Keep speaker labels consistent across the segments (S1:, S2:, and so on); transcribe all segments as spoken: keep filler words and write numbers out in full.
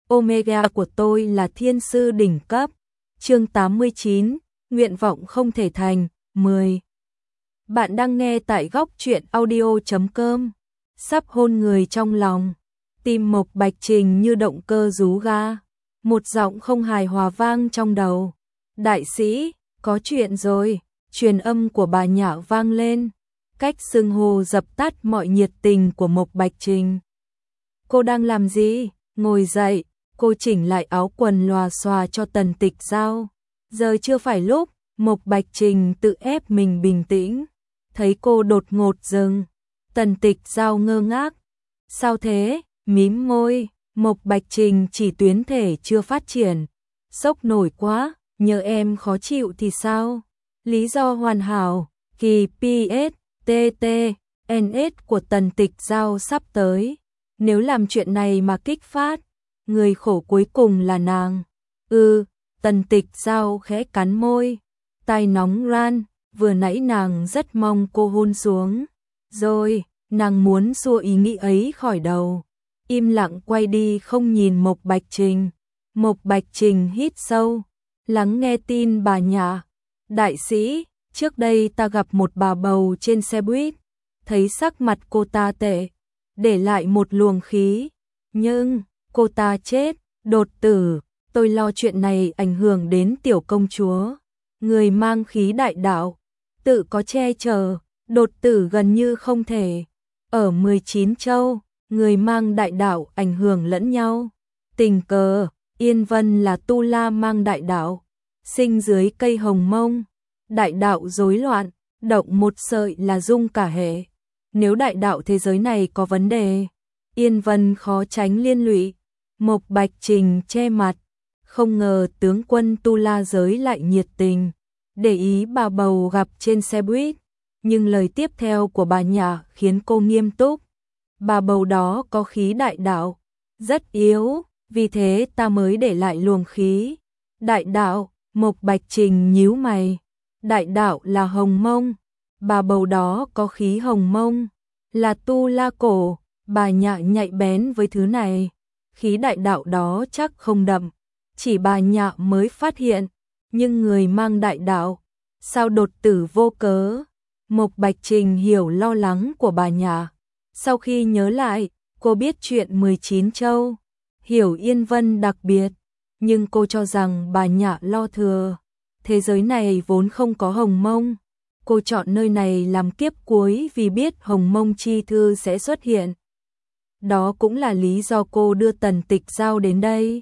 S1: Omega của tôi là thiên sư đỉnh cấp. Chương tám mươi chín, nguyện vọng không thể thành, mười. Bạn đang nghe tại góc truyện audio chấm com. Sắp hôn người trong lòng. Tim Mộc Bạch Trình như động cơ rú ga. Một giọng không hài hòa vang trong đầu. Đại sĩ, có chuyện rồi. Truyền âm của bà Nhã vang lên. Cách xưng hô dập tắt mọi nhiệt tình của Mộc Bạch Trình. Cô đang làm gì? Ngồi dậy. Cô chỉnh lại áo quần lòa xòa cho Tần Tịch Giao. Giờ chưa phải lúc. Mộc Bạch Trình tự ép mình bình tĩnh. Thấy cô đột ngột dừng. Tần Tịch Giao ngơ ngác. Sao thế? Mím môi. Mộc Bạch Trình chỉ tuyến thể chưa phát triển. Sốc nổi quá. Nhớ em khó chịu thì sao? Lý do hoàn hảo. Kỳ pê ét, tê tê, en ét của Tần Tịch Giao sắp tới. Nếu làm chuyện này mà kích phát, người khổ cuối cùng là nàng. Ừ, Tần Tịch Giao khẽ cắn môi. Tai nóng ran, vừa nãy nàng rất mong cô hôn xuống. Rồi, nàng muốn xua ý nghĩ ấy khỏi đầu. Im lặng quay đi không nhìn Mộc Bạch Trình. Mộc Bạch Trình hít sâu, lắng nghe tin bà Nhã. Đại sĩ, trước đây ta gặp một bà bầu trên xe buýt. Thấy sắc mặt cô ta tệ, để lại một luồng khí. Nhưng, cô ta chết, đột tử. Tôi lo chuyện này ảnh hưởng đến tiểu công chúa. Người mang khí đại đạo, tự có che chở, đột tử gần như không thể. Ở mười chín châu, người mang đại đạo ảnh hưởng lẫn nhau. Tình cờ, Yên Vân là tu la mang đại đạo, sinh dưới cây hồng mông. Đại đạo rối loạn, động một sợi là rung cả hệ. Nếu đại đạo thế giới này có vấn đề, Yên Vân khó tránh liên lụy. Mộc Bạch Trình che mặt, không ngờ tướng quân tu la giới lại nhiệt tình, để ý bà bầu gặp trên xe buýt. Nhưng lời tiếp theo của bà Nhã khiến cô nghiêm túc. Bà bầu đó có khí đại đạo, rất yếu, vì thế ta mới để lại luồng khí. Đại đạo, Mộc Bạch Trình nhíu mày. Đại đạo là hồng mông, bà bầu đó có khí hồng mông, là tu la cổ. Bà Nhã nhạy bén với thứ này. Khí đại đạo đó chắc không đậm, chỉ bà Nhã mới phát hiện. Nhưng người mang đại đạo, sao đột tử vô cớ? Mộc Bạch Trình hiểu lo lắng của bà Nhã. Sau khi nhớ lại, cô biết chuyện mười chín châu, hiểu Yên Vân đặc biệt, nhưng cô cho rằng bà Nhã lo thừa. Thế giới này vốn không có hồng mông. Cô chọn nơi này làm kiếp cuối vì biết hồng mông chi thư sẽ xuất hiện. Đó cũng là lý do cô đưa Tần Tịch Giao đến đây.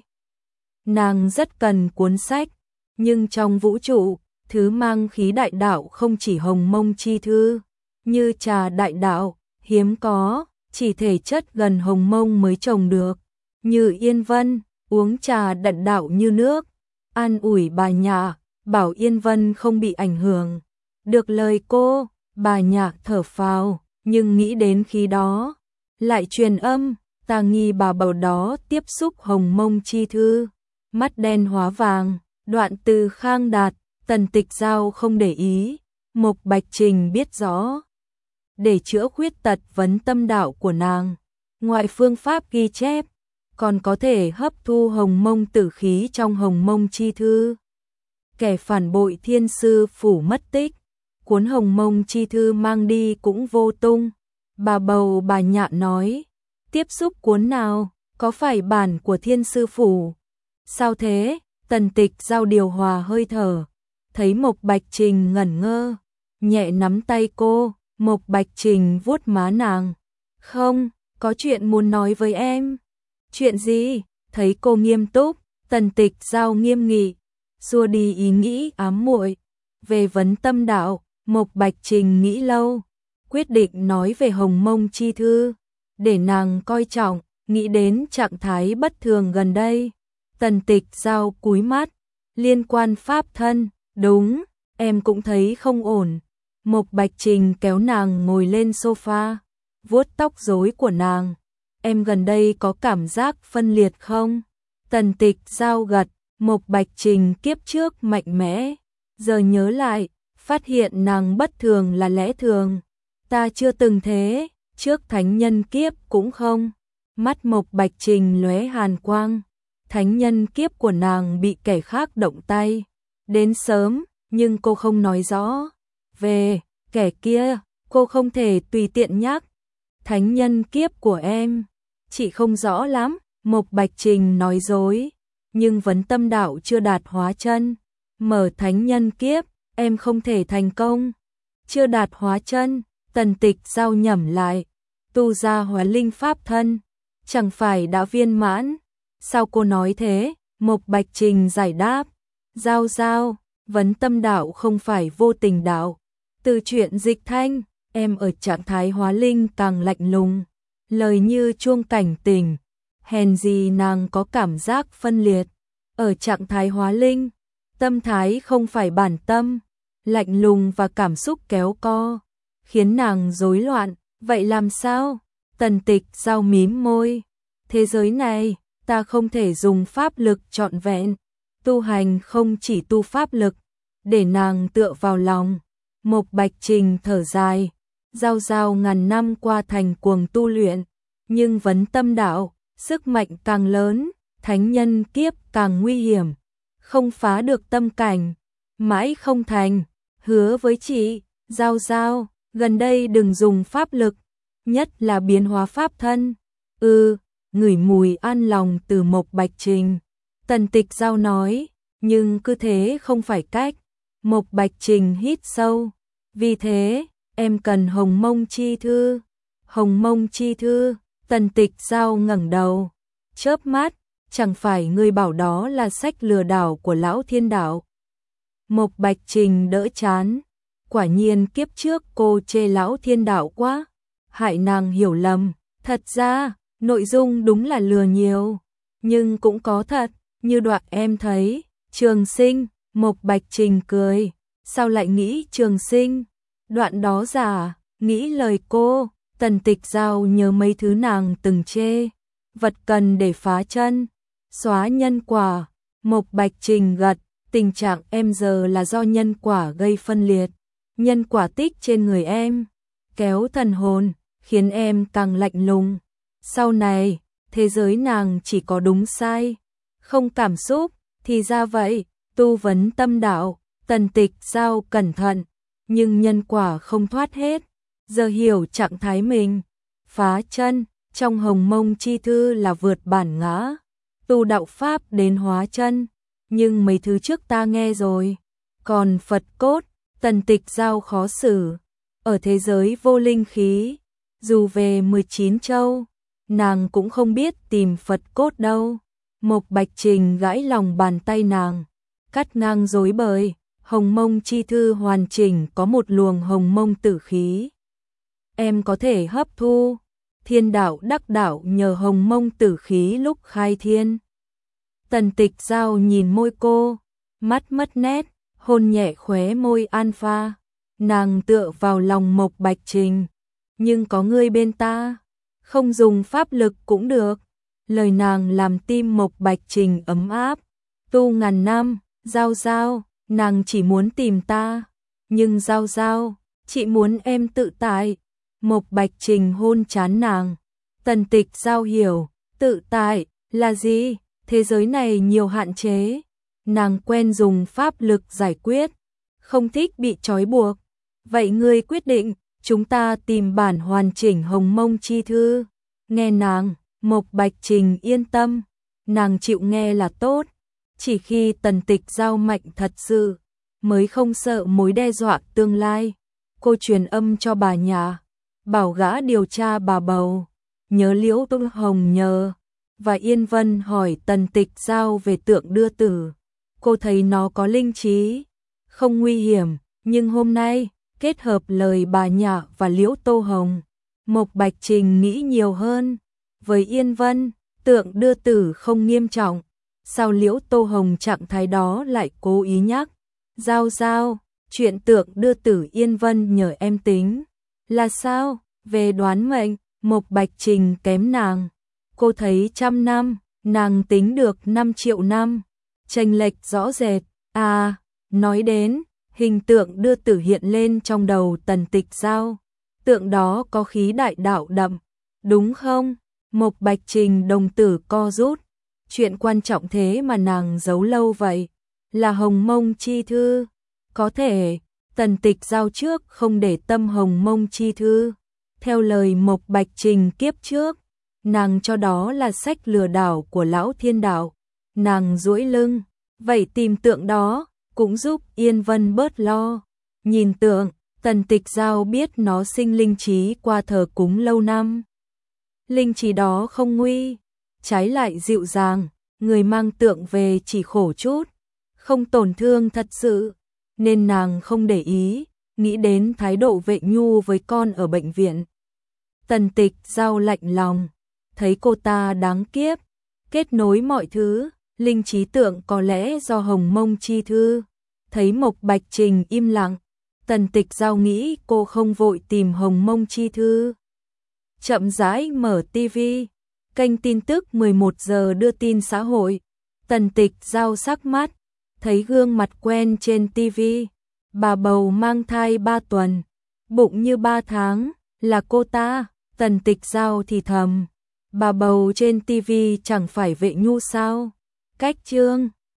S1: Nàng rất cần cuốn sách, nhưng trong vũ trụ, thứ mang khí đại đạo không chỉ hồng mông chi thư, như trà đại đạo, hiếm có, chỉ thể chất gần hồng mông mới trồng được. Như Yên Vân, uống trà đại đạo như nước, an ủi bà Nhã, bảo Yên Vân không bị ảnh hưởng. Được lời cô, bà Nhã thở phào, nhưng nghĩ đến khí đó, lại truyền âm, ta nghi bà bầu đó tiếp xúc hồng mông chi thư. Mắt đen hóa vàng, đoạn từ khang đạt. Tần Tịch Giao không để ý, Mộc Bạch Trình biết rõ. Để chữa khuyết tật vấn tâm đạo của nàng, ngoài phương pháp ghi chép, còn có thể hấp thu hồng mông tử khí trong hồng mông chi thư. Kẻ phản bội thiên sư phủ mất tích, cuốn hồng mông chi thư mang đi cũng vô tung. Bà bầu bà Nhã nói, tiếp xúc cuốn nào, có phải bản của thiên sư phủ? Sao thế? Tần Tịch Giao điều hòa hơi thở. Thấy Mộc Bạch Trình ngẩn ngơ, nhẹ nắm tay cô. Mộc Bạch Trình vuốt má nàng. Không, có chuyện muốn nói với em. Chuyện gì? Thấy cô nghiêm túc, Tần Tịch Giao nghiêm nghị, xua đi ý nghĩ ám muội. Về vấn tâm đạo, Mộc Bạch Trình nghĩ lâu, quyết định nói về hồng mông chi thư, để nàng coi trọng, nghĩ đến trạng thái bất thường gần đây. Tần Tịch Giao cúi mắt, liên quan pháp thân. Đúng, em cũng thấy không ổn. Mộc Bạch Trình kéo nàng ngồi lên sofa, vuốt tóc rối của nàng. Em gần đây có cảm giác phân liệt không? Tần Tịch Giao gật. Mộc Bạch Trình kiếp trước mạnh mẽ, giờ nhớ lại, phát hiện nàng bất thường là lẽ thường. Ta chưa từng thế, trước thánh nhân kiếp cũng không. Mắt Mộc Bạch Trình lóe hàn quang. thánh nhân kiếp của nàng bị kẻ khác động tay. Đến sớm, nhưng cô không nói rõ. Về, kẻ kia, cô không thể tùy tiện nhắc. Thánh nhân kiếp của em, chị không rõ lắm, Mộc Bạch Trình nói dối. Nhưng vấn tâm đạo chưa đạt hóa chân. Mở thánh nhân kiếp, em không thể thành công. Chưa đạt hóa chân, Tần Tịch Giao nhẩm lại. Tu ra hóa linh pháp thân, chẳng phải đã viên mãn. Sao cô nói thế? Mộc Bạch Trình giải đáp. Giao giao, vấn tâm đạo không phải vô tình đạo. Từ chuyện dịch thanh, em ở trạng thái hóa linh càng lạnh lùng. Lời như chuông cảnh tỉnh. Hèn gì nàng có cảm giác phân liệt. Ở trạng thái hóa linh, tâm thái không phải bản tâm. Lạnh lùng và cảm xúc kéo co, khiến nàng rối loạn. Vậy làm sao? Tần Tịch Giao mím môi. Thế giới này, ta không thể dùng pháp lực trọn vẹn. Tu hành không chỉ tu pháp lực, để nàng tựa vào lòng. Mộc Bạch Trình thở dài. Giao giao ngàn năm qua thành cuồng tu luyện, nhưng vấn tâm đạo, sức mạnh càng lớn, thánh nhân kiếp càng nguy hiểm. Không phá được tâm cảnh, mãi không thành. Hứa với chị, Giao giao, gần đây đừng dùng pháp lực, nhất là biến hóa pháp thân. Ừ, ngửi mùi an lòng từ Mộc Bạch Trình. Tần Tịch Giao nói, nhưng cứ thế không phải cách. Mộc Bạch Trình hít sâu. Vì thế, em cần Hồng Mông Chi Thư. Hồng Mông Chi Thư, Tần Tịch Giao ngẩng đầu, chớp mắt, chẳng phải ngươi bảo đó là sách lừa đảo của Lão Thiên Đạo. Mộc Bạch Trình đỡ chán. Quả nhiên kiếp trước cô chê Lão Thiên Đạo quá, hại nàng hiểu lầm. Thật ra, nội dung đúng là lừa nhiều, nhưng cũng có thật, như đoạn em thấy. Trường Sinh, Mộc Bạch Trình cười. Sao lại nghĩ Trường Sinh? Đoạn đó giả, nghĩ lời cô. Tần Tịch Giao nhớ mấy thứ nàng từng chê. Vật cần để phá chân, xóa nhân quả. Mộc Bạch Trình gật. Tình trạng em giờ là do nhân quả gây phân liệt. Nhân quả tích trên người em, kéo thần hồn, khiến em càng lạnh lùng. Sau này, thế giới nàng chỉ có đúng sai, không cảm xúc. Thì ra vậy, tu vấn tâm đạo. Tần Tịch Giao cẩn thận, nhưng nhân quả không thoát hết. Giờ hiểu trạng thái mình. Phá chân, trong Hồng Mông Chi Thư là vượt bản ngã. Tu đạo pháp đến hóa chân. Nhưng mấy thứ trước ta nghe rồi. Còn Phật cốt, Tần Tịch Giao khó xử. Ở thế giới vô linh khí, dù về mười chín châu, nàng cũng không biết tìm Phật cốt đâu. Mộc Bạch Trình gãi lòng bàn tay nàng, cắt ngang rối bời. Hồng Mông Chi Thư hoàn chỉnh có một luồng hồng mông tử khí. Em có thể hấp thu. Thiên đạo đắc đạo nhờ hồng mông tử khí lúc khai thiên. Tần Tịch Giao nhìn môi cô, mắt mất nét, hôn nhẹ khóe môi Alpha. Nàng tựa vào lòng Mộc Bạch Trình. Nhưng có ngươi bên ta, không dùng pháp lực cũng được. Lời nàng làm tim Mộc Bạch Trình ấm áp. Tu ngàn năm, Giao giao, nàng chỉ muốn tìm ta. Nhưng Giao giao, chị muốn em tự tại. Mộc Bạch Trình hôn trán nàng. Tần Tịch Giao hiểu, tự tại là gì? Thế giới này nhiều hạn chế. Nàng quen dùng pháp lực giải quyết, không thích bị trói buộc. Vậy ngươi quyết định, chúng ta tìm bản hoàn chỉnh Hồng Mông Chi Thư. Nghe nàng, Mộc Bạch Trình yên tâm. Nàng chịu nghe là tốt. Chỉ khi Tần Tịch Giao mạnh thật sự, mới không sợ mối đe dọa tương lai. Cô truyền âm cho bà nhà, bảo gã điều tra bà bầu. Nhớ Liễu Tung Hồng nhờ. Và Yên Vân hỏi Tần Tịch Giao về tượng đưa tử. Cô thấy nó có linh trí, không nguy hiểm. Nhưng hôm nay, kết hợp lời bà nhà và Liễu Tô Hồng, Mộc Bạch Trình nghĩ nhiều hơn. Với Yên Vân, tượng đưa tử không nghiêm trọng. Sao Liễu Tô Hồng trạng thái đó lại cố ý nhắc? Giao giao, chuyện tượng đưa tử Yên Vân nhờ em tính. Là sao? Về đoán mệnh, Mộc Bạch Trình kém nàng. Cô thấy trăm năm, nàng tính được năm triệu năm. Chênh lệch rõ rệt. À, nói đến, hình tượng đưa tử hiện lên trong đầu Tần Tịch Giao. Tượng đó có khí đại đạo đậm, đúng không? Mộc Bạch Trình đồng tử co rút. Chuyện quan trọng thế mà nàng giấu lâu vậy, là Hồng Mông chi thư. Có thể, Tần Tịch Giao trước không để tâm Hồng Mông chi thư. Theo lời Mộc Bạch Trình kiếp trước, nàng cho đó là sách lừa đảo của lão thiên đạo. Nàng duỗi lưng, vậy tìm tượng đó, cũng giúp Yên Vân bớt lo. Nhìn tượng, Tần Tịch Giao biết nó sinh linh trí qua thờ cúng lâu năm. Linh trí đó không nguy, trái lại dịu dàng, người mang tượng về chỉ khổ chút, không tổn thương thật sự, nên nàng không để ý, nghĩ đến thái độ Vệ Nhu với con ở bệnh viện. Tần Tịch Giao lạnh lòng, thấy cô ta đáng kiếp, kết nối mọi thứ, linh trí tượng có lẽ do Hồng Mông chi thư. Thấy Mộc Bạch Trình im lặng, Tần Tịch Giao nghĩ cô không vội tìm Hồng Mông chi thư. Chậm rãi mở ti vi, kênh tin tức mười một giờ đưa tin xã hội. Tần Tịch Giao sắc mắt, thấy gương mặt quen trên ti vi. Bà bầu mang thai ba tuần, bụng như ba tháng, là cô ta. Tần Tịch Giao thì thầm, bà bầu trên ti vi chẳng phải Vệ Nhu sao? Cách chương